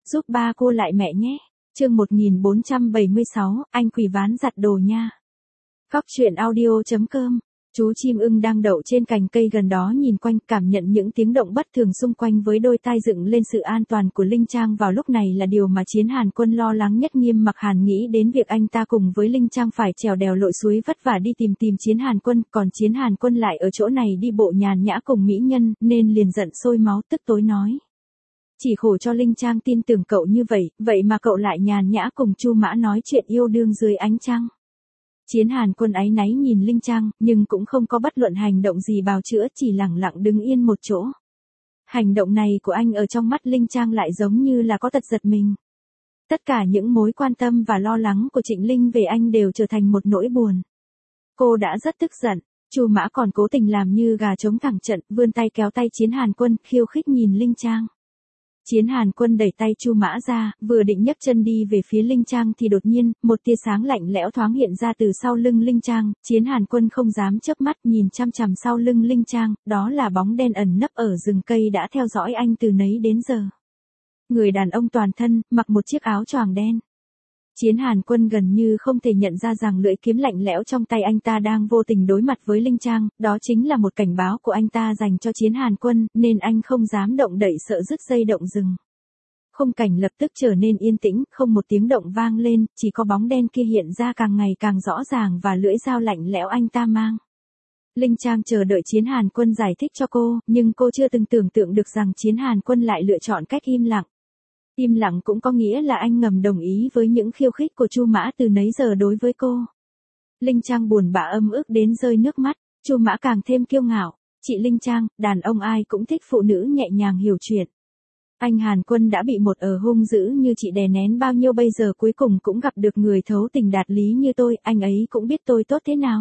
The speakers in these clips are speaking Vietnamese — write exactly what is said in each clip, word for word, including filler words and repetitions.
giúp ba cô lại mẹ nhé. Chương một nghìn bốn trăm bảy mươi sáu, anh quỷ ván giặt đồ nha. Góc truyện audio chấm com. Chú chim ưng đang đậu trên cành cây gần đó nhìn quanh, cảm nhận những tiếng động bất thường xung quanh với đôi tai dựng lên. Sự an toàn của Linh Trang vào lúc này là điều mà Chiến Hàn Quân lo lắng nhất. Nghiêm Mặc Hàn nghĩ đến việc anh ta cùng với Linh Trang phải trèo đèo lội suối vất vả đi tìm tìm Chiến Hàn Quân, còn Chiến Hàn Quân lại ở chỗ này đi bộ nhàn nhã cùng mỹ nhân, nên liền giận sôi máu, tức tối nói: chỉ khổ cho Linh Trang tin tưởng cậu như vậy, vậy mà cậu lại nhàn nhã cùng Chu Mã nói chuyện yêu đương dưới ánh trăng. Chiến Hàn Quân áy náy nhìn Linh Trang, nhưng cũng không có bất luận hành động gì bào chữa, chỉ lặng lặng đứng yên một chỗ. Hành động này của anh ở trong mắt Linh Trang lại giống như là có tật giật mình. Tất cả những mối quan tâm và lo lắng của Trịnh Linh về anh đều trở thành một nỗi buồn. Cô đã rất tức giận. Chu Mã còn cố tình làm như gà trống thẳng trận, vươn tay kéo tay Chiến Hàn Quân, khiêu khích nhìn Linh Trang. Chiến Hàn Quân đẩy tay Chu Mã ra, vừa định nhấc chân đi về phía Linh Trang thì đột nhiên, một tia sáng lạnh lẽo thoáng hiện ra từ sau lưng Linh Trang. Chiến Hàn Quân không dám chớp mắt nhìn chằm chằm sau lưng Linh Trang, đó là bóng đen ẩn nấp ở rừng cây đã theo dõi anh từ nấy đến giờ. Người đàn ông toàn thân, mặc một chiếc áo choàng đen. Chiến Hàn Quân gần như không thể nhận ra rằng lưỡi kiếm lạnh lẽo trong tay anh ta đang vô tình đối mặt với Linh Trang, đó chính là một cảnh báo của anh ta dành cho Chiến Hàn Quân, nên anh không dám động đậy sợ rứt dây động rừng. Khung cảnh lập tức trở nên yên tĩnh, không một tiếng động vang lên, chỉ có bóng đen kia hiện ra càng ngày càng rõ ràng và lưỡi dao lạnh lẽo anh ta mang. Linh Trang chờ đợi Chiến Hàn Quân giải thích cho cô, nhưng cô chưa từng tưởng tượng được rằng Chiến Hàn Quân lại lựa chọn cách im lặng. Im lặng cũng có nghĩa là anh ngầm đồng ý với những khiêu khích của Chu Mã từ nấy giờ đối với cô. Linh Trang buồn bã âm ức đến rơi nước mắt, Chu Mã càng thêm kiêu ngạo. Chị Linh Trang, đàn ông ai cũng thích phụ nữ nhẹ nhàng hiểu chuyện. Anh Hàn Quân đã bị một ở hung dữ như chị đè nén bao nhiêu, bây giờ cuối cùng cũng gặp được người thấu tình đạt lý như tôi, anh ấy cũng biết tôi tốt thế nào.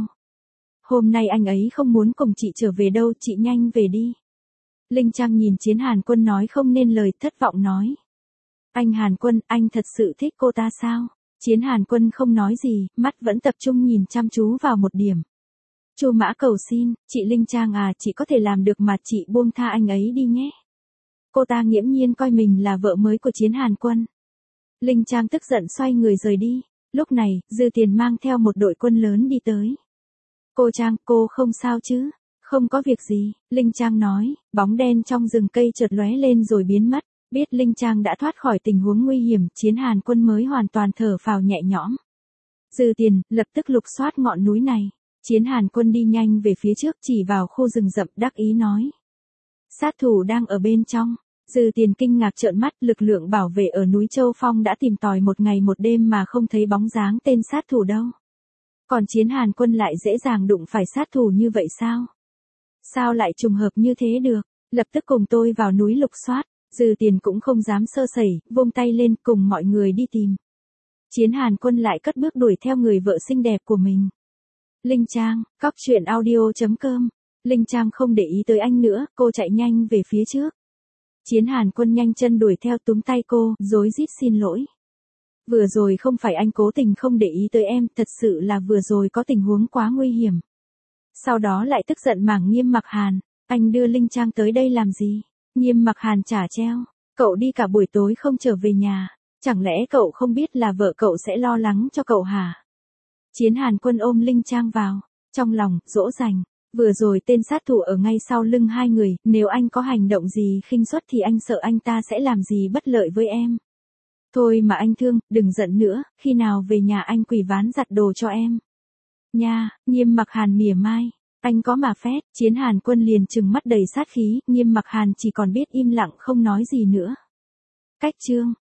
Hôm nay anh ấy không muốn cùng chị trở về đâu, chị nhanh về đi. Linh Trang nhìn Chiến Hàn Quân nói không nên lời, thất vọng nói: anh Hàn Quân, anh thật sự thích cô ta sao? Chiến Hàn Quân không nói gì, mắt vẫn tập trung nhìn chăm chú vào một điểm. Chu Mã cầu xin: chị Linh Trang à, chị có thể làm được mà, chị buông tha anh ấy đi nhé. Cô ta nghiễm nhiên coi mình là vợ mới của Chiến Hàn Quân. Linh Trang tức giận xoay người rời đi. Lúc này, Dư Tiền mang theo một đội quân lớn đi tới. Cô Trang, cô không sao chứ? Không có việc gì, Linh Trang nói. Bóng đen trong rừng cây chợt lóe lên rồi biến mất. Biết Linh Trang đã thoát khỏi tình huống nguy hiểm, Chiến Hàn Quân mới hoàn toàn thở phào nhẹ nhõm. Dư Tiền lập tức lục soát ngọn núi này. Chiến Hàn Quân đi nhanh về phía trước, chỉ vào khu rừng rậm, đắc ý nói: sát thủ đang ở bên trong. Dư Tiền kinh ngạc trợn mắt, lực lượng bảo vệ ở núi Châu Phong đã tìm tòi một ngày một đêm mà không thấy bóng dáng tên sát thủ đâu. Còn Chiến Hàn Quân lại dễ dàng đụng phải sát thủ như vậy sao? Sao lại trùng hợp như thế được? Lập tức cùng tôi vào núi lục soát. Dư Tiền cũng không dám sơ sẩy, vung tay lên cùng mọi người đi tìm. Chiến Hàn Quân lại cất bước đuổi theo người vợ xinh đẹp của mình. Linh Trang, góc truyện audio chấm com. Linh Trang không để ý tới anh nữa, cô chạy nhanh về phía trước. Chiến Hàn Quân nhanh chân đuổi theo, túm tay cô, rối rít xin lỗi. Vừa rồi không phải anh cố tình không để ý tới em, thật sự là vừa rồi có tình huống quá nguy hiểm. Sau đó lại tức giận mảng Nghiêm Mặc Hàn: anh đưa Linh Trang tới đây làm gì? Nghiêm Mặc Hàn trả treo: cậu đi cả buổi tối không trở về nhà, chẳng lẽ cậu không biết là vợ cậu sẽ lo lắng cho cậu hả? Chiến Hàn Quân ôm Linh Trang vào, trong lòng dỗ dành: vừa rồi tên sát thủ ở ngay sau lưng hai người, nếu anh có hành động gì khinh suất thì anh sợ anh ta sẽ làm gì bất lợi với em. Thôi mà anh Thương, đừng giận nữa, khi nào về nhà anh quỳ ván giặt đồ cho em. Nha. Nghiêm Mặc Hàn mỉa mai: anh có mà phét. Chiến Hàn Quân liền trừng mắt đầy sát khí, Nghiêm Mặc Hàn chỉ còn biết im lặng không nói gì nữa. Cách chương